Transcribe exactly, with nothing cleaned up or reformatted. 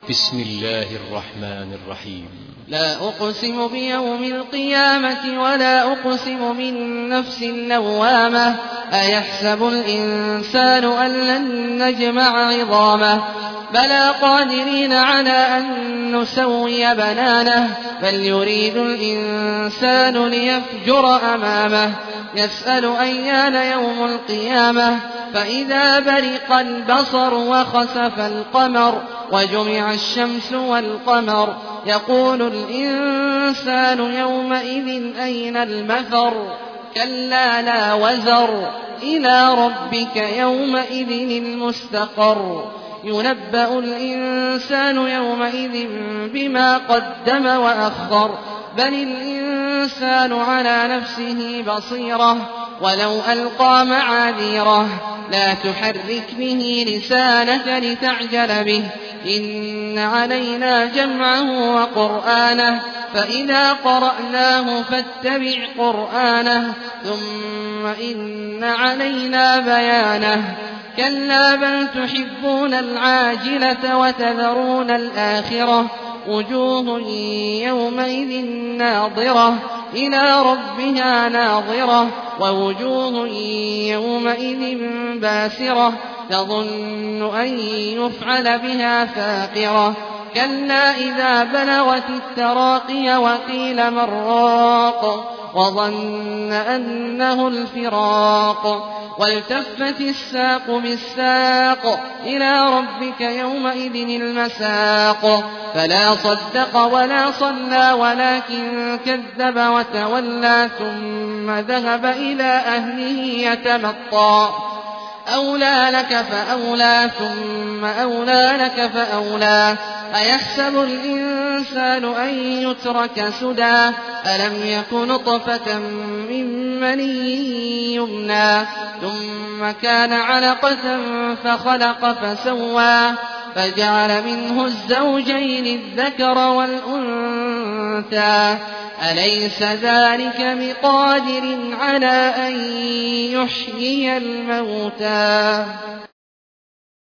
بسم الله الرحمن الرحيم. لا أقسم بيوم القيامة ولا أقسم بالنفس اللوامة أيحسب الإنسان أن لن نجمع عظامه بلى قادرين على أن نسوي بنانه بل يريد الإنسان ليفجر أمامه يسأل أيان يوم القيامة فإذا برق البصر وخسف القمر وجمع الشمس والقمر يقول الإنسان يومئذ أين المفر كلا لا وزر إلى ربك يومئذ المستقر ينبأ الإنسان يومئذ بما قدم وأخر بل الإنسان على نفسه بصيرة ولو ألقى معاذيره لا تحرك به لسانك لتعجل به إن علينا جمعه وقرآنه فإذا قرأناه فاتبع قرآنه ثم إن علينا بيانه كلا بل تحبون العاجلة وتذرون الآخرة وجوه يومئذ ناظرة إلى ربها ناظرة ووجوه يومئذ باسرة تظن أن يفعل بها فاقرة كلا إذا بلغت التراقي وقيل من راق وظن أنه الفراق والتفت الساق بالساق إلى ربك يومئذ المساق فلا صدق ولا صلى ولكن كذب وتولى ثم ذهب إلى أهله يتمطى أولى لك فأولى ثم أولى لك فأولى أيحسب الإنسان أن يترك سدى ألم يك نطفة من مني يمنى ثم كان علقة فخلق فسوى فجعل منه الزوجين الذكر والأنثى أليس ذلك بقادر على أن يحيي الموتى